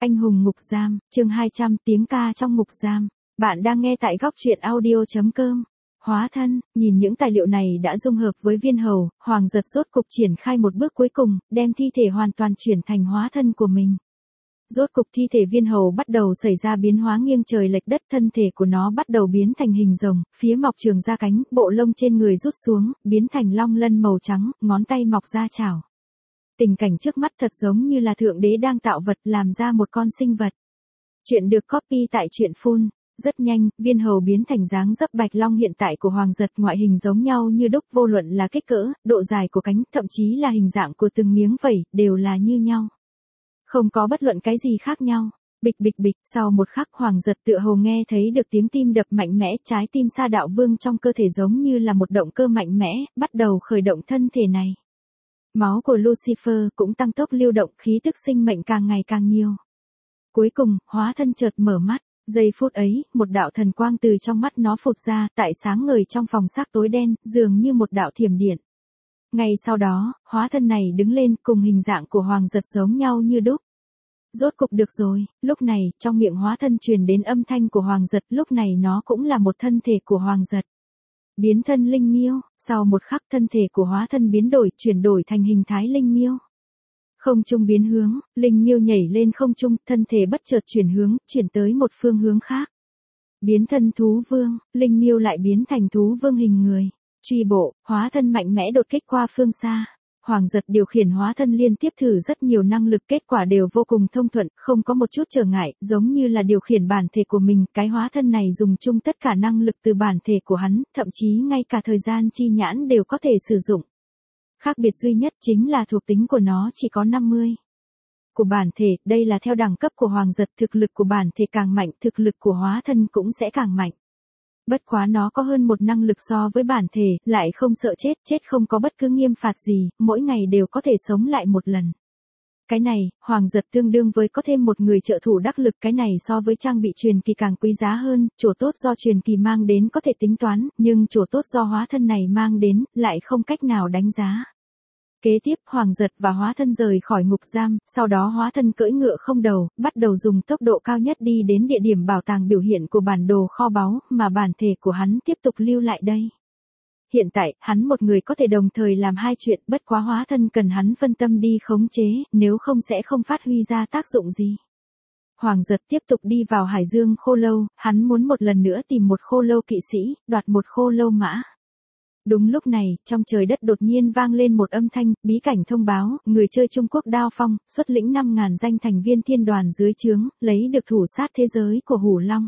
Anh hùng ngục giam, chương 200 tiếng ca trong ngục giam. Bạn đang nghe tại góc truyện audio.com. Hóa thân, nhìn những tài liệu này đã dung hợp với viên hầu, Hoàng Giật rốt cục triển khai một bước cuối cùng, đem thi thể hoàn toàn chuyển thành hóa thân của mình. Rốt cục thi thể viên hầu bắt đầu xảy ra biến hóa nghiêng trời lệch đất, thân thể của nó bắt đầu biến thành hình rồng, phía mọc trường ra cánh, bộ lông trên người rút xuống, biến thành long lân màu trắng, ngón tay mọc ra chảo. Tình cảnh trước mắt thật giống như là Thượng Đế đang tạo vật làm ra một con sinh vật. Chuyện được copy tại truyện Full. Rất nhanh, viên hầu biến thành dáng dấp bạch long hiện tại của Hoàng Giật, ngoại hình giống nhau như đúc, vô luận là kích cỡ, độ dài của cánh, thậm chí là hình dạng của từng miếng vảy, đều là như nhau. Không có bất luận cái gì khác nhau. Bịch bịch bịch, sau một khắc Hoàng Giật tựa hồ nghe thấy được tiếng tim đập mạnh mẽ, trái tim Sa Đạo Vương trong cơ thể giống như là một động cơ mạnh mẽ, bắt đầu khởi động thân thể này. Máu của Lucifer cũng tăng tốc lưu động, khí tức sinh mệnh càng ngày càng nhiều. Cuối cùng, hóa thân chợt mở mắt, giây phút ấy, một đạo thần quang từ trong mắt nó phụt ra, tại sáng ngời trong phòng xác tối đen, dường như một đạo thiểm điện. Ngay sau đó, hóa thân này đứng lên, cùng hình dạng của Hoàng Giật giống nhau như đúc. Rốt cục được rồi, lúc này, trong miệng hóa thân truyền đến âm thanh của Hoàng Giật, lúc này nó cũng là một thân thể của Hoàng Giật. Biến thân linh miêu, sau một khắc thân thể của hóa thân biến đổi, chuyển đổi thành hình thái linh miêu. Không trung biến hướng, linh miêu nhảy lên không trung, thân thể bất chợt chuyển hướng, chuyển tới một phương hướng khác. Biến thân thú vương, linh miêu lại biến thành thú vương hình người. Truy bộ, hóa thân mạnh mẽ đột kích qua phương xa. Hoàng Giật điều khiển hóa thân liên tiếp thử rất nhiều năng lực, kết quả đều vô cùng thông thuận, không có một chút trở ngại, giống như là điều khiển bản thể của mình, cái hóa thân này dùng chung tất cả năng lực từ bản thể của hắn, thậm chí ngay cả thời gian chi nhãn đều có thể sử dụng. Khác biệt duy nhất chính là thuộc tính của nó chỉ có 50. Của bản thể, đây là theo đẳng cấp của Hoàng Giật, thực lực của bản thể càng mạnh, thực lực của hóa thân cũng sẽ càng mạnh. Bất quá nó có hơn một năng lực so với bản thể, lại không sợ chết, chết không có bất cứ nghiêm phạt gì, mỗi ngày đều có thể sống lại một lần. Cái này, Hoàng Giật tương đương với có thêm một người trợ thủ đắc lực, cái này so với trang bị truyền kỳ càng quý giá hơn, chỗ tốt do truyền kỳ mang đến có thể tính toán, nhưng chỗ tốt do hóa thân này mang đến, lại không cách nào đánh giá. Kế tiếp, Hoàng Giật và hóa thân rời khỏi ngục giam, sau đó hóa thân cưỡi ngựa không đầu, bắt đầu dùng tốc độ cao nhất đi đến địa điểm bảo tàng biểu hiện của bản đồ kho báu, mà bản thể của hắn tiếp tục lưu lại đây. Hiện tại, hắn một người có thể đồng thời làm hai chuyện, bất quá hóa thân cần hắn phân tâm đi khống chế, nếu không sẽ không phát huy ra tác dụng gì. Hoàng Giật tiếp tục đi vào Hải Dương Khô Lâu, hắn muốn một lần nữa tìm một khô lâu kỵ sĩ, đoạt một khô lâu mã. Đúng lúc này, trong trời đất đột nhiên vang lên một âm thanh, bí cảnh thông báo, người chơi Trung Quốc Đao Phong, xuất lĩnh 5.000 danh thành viên thiên đoàn dưới trướng, lấy được thủ sát thế giới của Hủ Long.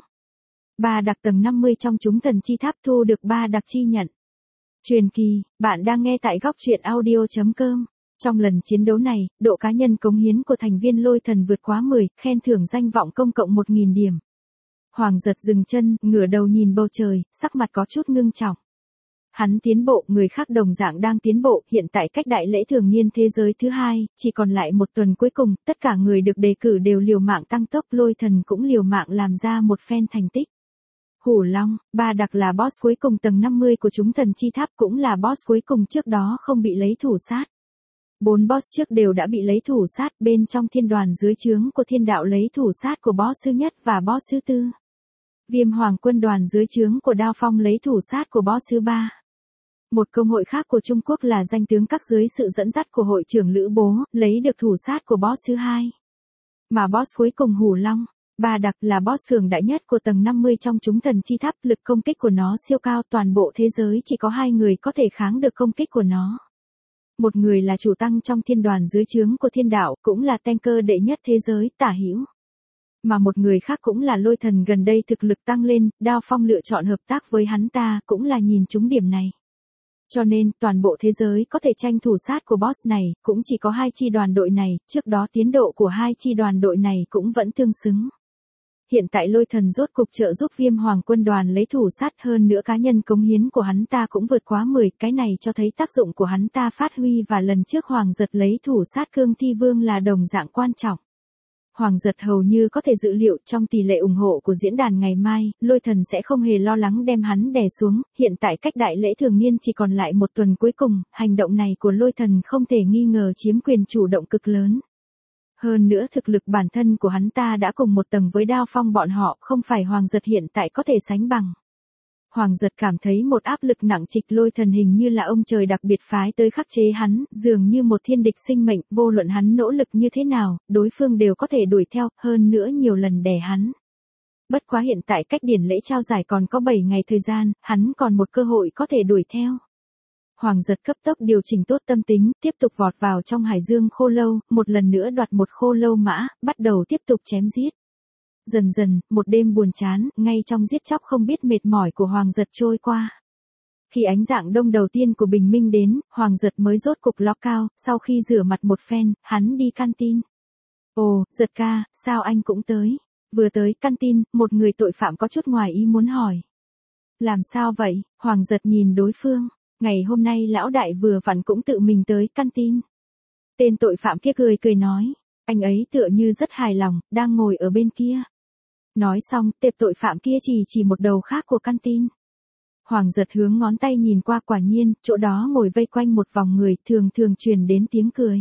3 đặc tầng 50 trong chúng thần chi tháp, thu được 3 đặc chi nhận. Truyền kỳ, bạn đang nghe tại góc truyện audio.com. Trong lần chiến đấu này, độ cá nhân cống hiến của thành viên Lôi Thần vượt quá 10, khen thưởng danh vọng công cộng 1.000 điểm. Hoàng Giật dừng chân, ngửa đầu nhìn bầu trời, sắc mặt có chút ngưng trọng. Hắn tiến bộ, người khác đồng dạng đang tiến bộ, hiện tại cách đại lễ thường niên thế giới thứ 2, chỉ còn lại một tuần cuối cùng, tất cả người được đề cử đều liều mạng tăng tốc, Lôi Thần cũng liều mạng làm ra một phen thành tích. Hủ Long, 3 đặc là boss cuối cùng tầng 50 của chúng thần chi tháp, cũng là boss cuối cùng trước đó không bị lấy thủ sát. 4 boss trước đều đã bị lấy thủ sát, bên trong thiên đoàn dưới trướng của thiên đạo lấy thủ sát của boss thứ nhất và boss thứ tư. Viêm Hoàng quân đoàn dưới trướng của Đao Phong lấy thủ sát của boss thứ 3. Một công hội khác của Trung Quốc là danh tướng các dưới sự dẫn dắt của hội trưởng Lữ Bố, lấy được thủ sát của boss thứ 2. Mà boss cuối cùng Hủ Long, 3 đặc là boss cường đại nhất của tầng 50 trong chúng thần chi tháp, lực công kích của nó siêu cao, toàn bộ thế giới chỉ có 2 người có thể kháng được công kích của nó. Một người là chủ tăng trong thiên đoàn dưới trướng của thiên đạo, cũng là tanker đệ nhất thế giới, Tả Hữu. Mà một người khác cũng là Lôi Thần, gần đây thực lực tăng lên, Đao Phong lựa chọn hợp tác với hắn ta, cũng là nhìn trúng điểm này. Cho nên, toàn bộ thế giới có thể tranh thủ sát của boss này, cũng chỉ có 2 chi đoàn đội này, trước đó tiến độ của 2 chi đoàn đội này cũng vẫn tương xứng. Hiện tại Lôi Thần rốt cục trợ giúp Viêm Hoàng quân đoàn lấy thủ sát, hơn nữa cá nhân cống hiến của hắn ta cũng vượt quá 10, cái này cho thấy tác dụng của hắn ta phát huy, và lần trước Hoàng Giật lấy thủ sát Cương Thi Vương là đồng dạng quan trọng. Hoàng Giật hầu như có thể dự liệu trong tỷ lệ ủng hộ của diễn đàn ngày mai, Lôi Thần sẽ không hề lo lắng đem hắn đè xuống, hiện tại cách đại lễ thường niên chỉ còn lại một tuần cuối cùng, hành động này của Lôi Thần không thể nghi ngờ chiếm quyền chủ động cực lớn. Hơn nữa thực lực bản thân của hắn ta đã cùng một tầng với Đao Phong bọn họ, không phải Hoàng Giật hiện tại có thể sánh bằng. Hoàng Giật cảm thấy một áp lực nặng trịch Lôi Thần hình như là ông trời đặc biệt phái tới khắc chế hắn, dường như một thiên địch sinh mệnh, vô luận hắn nỗ lực như thế nào, đối phương đều có thể đuổi theo, hơn nữa nhiều lần đè hắn. Bất quá hiện tại cách điển lễ trao giải còn có 7 ngày thời gian, hắn còn một cơ hội có thể đuổi theo. Hoàng Giật cấp tốc điều chỉnh tốt tâm tính, tiếp tục vọt vào trong hải dương khô lâu, một lần nữa đoạt một khô lâu mã, bắt đầu tiếp tục chém giết. Dần dần, một đêm buồn chán, ngay trong giết chóc không biết mệt mỏi của Hoàng Giật trôi qua. Khi ánh dạng đông đầu tiên của bình minh đến, Hoàng Giật mới rốt cục ló cao, sau khi rửa mặt một phen, hắn đi canteen. Ồ, Giật ca, sao anh cũng tới? Vừa tới canteen, một người tội phạm có chút ngoài ý muốn hỏi. Làm sao vậy? Hoàng Giật nhìn đối phương. Ngày hôm nay lão đại vừa vặn cũng tự mình tới canteen. Tên tội phạm kia cười cười nói. Anh ấy tựa như rất hài lòng, đang ngồi ở bên kia. Nói xong, tệp tội phạm kia chỉ một đầu khác của canteen. Hoàng Giật hướng ngón tay nhìn qua, quả nhiên, chỗ đó ngồi vây quanh một vòng người, thường truyền đến tiếng cười.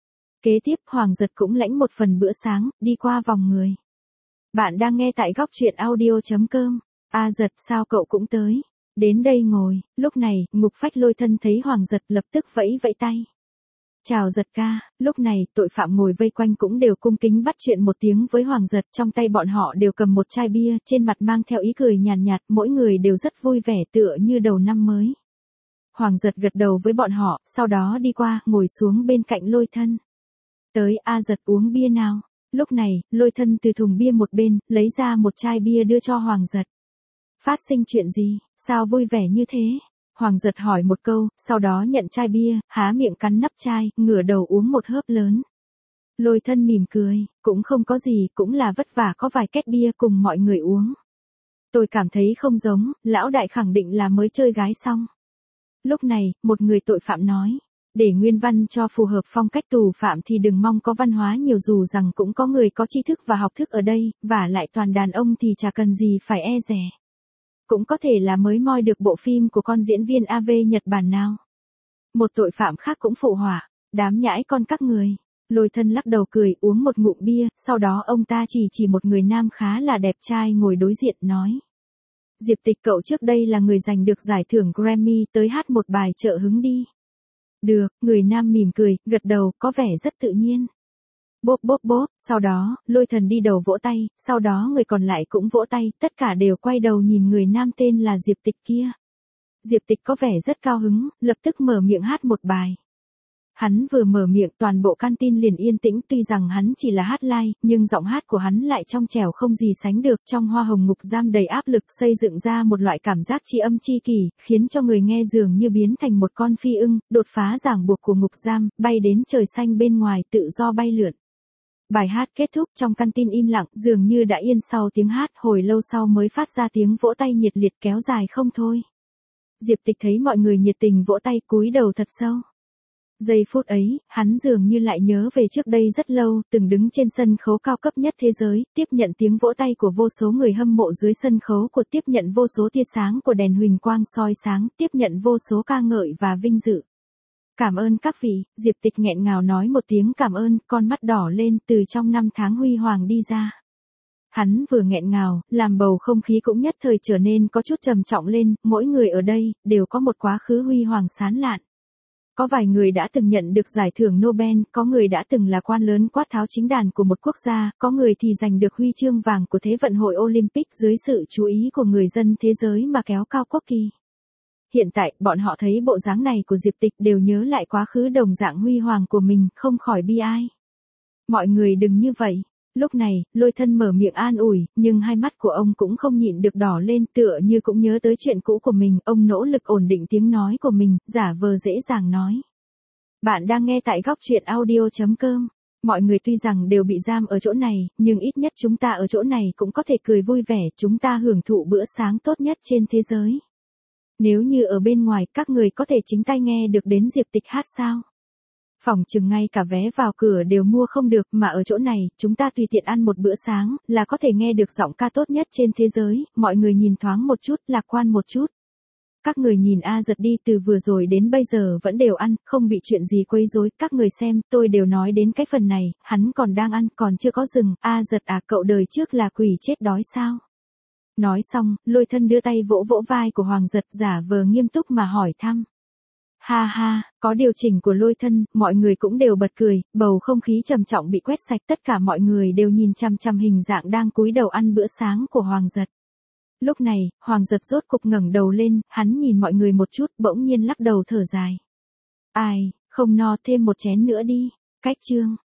Kế tiếp Hoàng Giật cũng lãnh một phần bữa sáng, đi qua vòng người. Bạn đang nghe tại góc truyện audio.com. A Giật, sao cậu cũng tới? Đến đây ngồi. Lúc này, Ngục Phách Lôi thân thấy Hoàng Giật lập tức vẫy vẫy tay. Chào Giật ca. Lúc này, tội phạm ngồi vây quanh cũng đều cung kính bắt chuyện một tiếng với Hoàng Giật, trong tay bọn họ đều cầm một chai bia, trên mặt mang theo ý cười nhàn nhạt, mỗi người đều rất vui vẻ tựa như đầu năm mới. Hoàng Giật gật đầu với bọn họ, sau đó đi qua, ngồi xuống bên cạnh Lôi thân. Tới, A Giật uống bia nào. Lúc này, Lôi thân từ thùng bia một bên, lấy ra một chai bia đưa cho Hoàng Giật. Phát sinh chuyện gì, sao vui vẻ như thế? Hoàng Giật hỏi một câu, sau đó nhận chai bia, há miệng cắn nắp chai, ngửa đầu uống một hớp lớn. Lôi thân mỉm cười, cũng không có gì, cũng là vất vả có vài két bia cùng mọi người uống. Tôi cảm thấy không giống, lão đại khẳng định là mới chơi gái xong. Lúc này, một người tội phạm nói. Để nguyên văn cho phù hợp phong cách tù phạm thì đừng mong có văn hóa nhiều, dù rằng cũng có người có tri thức và học thức ở đây, và lại toàn đàn ông thì chả cần gì phải e dè. Cũng có thể là mới moi được bộ phim của con diễn viên AV Nhật Bản nào. Một tội phạm khác cũng phụ họa, đám nhãi con các người. Lôi thân lắc đầu cười, uống một ngụm bia, sau đó ông ta chỉ một người nam khá là đẹp trai ngồi đối diện nói. Diệp Tịch, cậu trước đây là người giành được giải thưởng Grammy, tới hát một bài trợ hứng đi. Được, người nam mỉm cười, gật đầu, có vẻ rất tự nhiên. Bốp bốp bốp, sau đó, Lôi thần đi đầu vỗ tay, sau đó người còn lại cũng vỗ tay, tất cả đều quay đầu nhìn người nam tên là Diệp Tịch kia. Diệp Tịch có vẻ rất cao hứng, lập tức mở miệng hát một bài. Hắn vừa mở miệng toàn bộ canteen liền yên tĩnh, tuy rằng hắn chỉ là hát live, nhưng giọng hát của hắn lại trong trẻo không gì sánh được, trong hoa hồng ngục giam đầy áp lực xây dựng ra một loại cảm giác tri âm tri kỷ, khiến cho người nghe dường như biến thành một con phi ưng, đột phá ràng buộc của ngục giam, bay đến trời xanh bên ngoài tự do bay lượn. Bài hát kết thúc, trong canteen im lặng, dường như đã yên sau tiếng hát, hồi lâu sau mới phát ra tiếng vỗ tay nhiệt liệt kéo dài không thôi. Diệp Tịch thấy mọi người nhiệt tình vỗ tay, cúi đầu thật sâu. Giây phút ấy, hắn dường như lại nhớ về trước đây rất lâu, từng đứng trên sân khấu cao cấp nhất thế giới, tiếp nhận tiếng vỗ tay của vô số người hâm mộ dưới sân khấu, của tiếp nhận vô số tia sáng của đèn huỳnh quang soi sáng, tiếp nhận vô số ca ngợi và vinh dự. Cảm ơn các vị, Diệp Tịch nghẹn ngào nói một tiếng cảm ơn, con mắt đỏ lên, từ trong năm tháng huy hoàng đi ra. Hắn vừa nghẹn ngào, làm bầu không khí cũng nhất thời trở nên có chút trầm trọng lên, mỗi người ở đây, đều có một quá khứ huy hoàng sáng lạn. Có vài người đã từng nhận được giải thưởng Nobel, có người đã từng là quan lớn quát tháo chính đàn của một quốc gia, có người thì giành được huy chương vàng của Thế vận hội Olympic dưới sự chú ý của người dân thế giới mà kéo cao quốc kỳ. Hiện tại, bọn họ thấy bộ dáng này của Diệp Tịch đều nhớ lại quá khứ đồng dạng huy hoàng của mình, không khỏi bi ai. Mọi người đừng như vậy. Lúc này, Lôi thân mở miệng an ủi, nhưng hai mắt của ông cũng không nhịn được đỏ lên, tựa như cũng nhớ tới chuyện cũ của mình, ông nỗ lực ổn định tiếng nói của mình, giả vờ dễ dàng nói. Bạn đang nghe tại góc truyện audio.com. Mọi người tuy rằng đều bị giam ở chỗ này, nhưng ít nhất chúng ta ở chỗ này cũng có thể cười vui vẻ, chúng ta hưởng thụ bữa sáng tốt nhất trên thế giới. Nếu như ở bên ngoài, các người có thể chính tay nghe được đến Diệp Tịch hát sao? Phỏng chừng ngay cả vé vào cửa đều mua không được, mà ở chỗ này, chúng ta tùy tiện ăn một bữa sáng, là có thể nghe được giọng ca tốt nhất trên thế giới, mọi người nhìn thoáng một chút, lạc quan một chút. Các người nhìn A Giật đi, từ vừa rồi đến bây giờ vẫn đều ăn, không bị chuyện gì quấy rối. Các người xem, tôi đều nói đến cái phần này, hắn còn đang ăn, còn chưa có dừng. A Giật à, cậu đời trước là quỷ chết đói sao? Nói xong, Lôi Thân đưa tay vỗ vỗ vai của Hoàng Giật, giả vờ nghiêm túc mà hỏi thăm. Ha ha, có điều chỉnh của Lôi Thân, mọi người cũng đều bật cười, bầu không khí trầm trọng bị quét sạch, tất cả mọi người đều nhìn chằm chằm hình dạng đang cúi đầu ăn bữa sáng của Hoàng Giật. Lúc này, Hoàng Giật rốt cục ngẩng đầu lên, hắn nhìn mọi người một chút, bỗng nhiên lắc đầu thở dài. Ai, không no, thêm một chén nữa đi. Cách chương.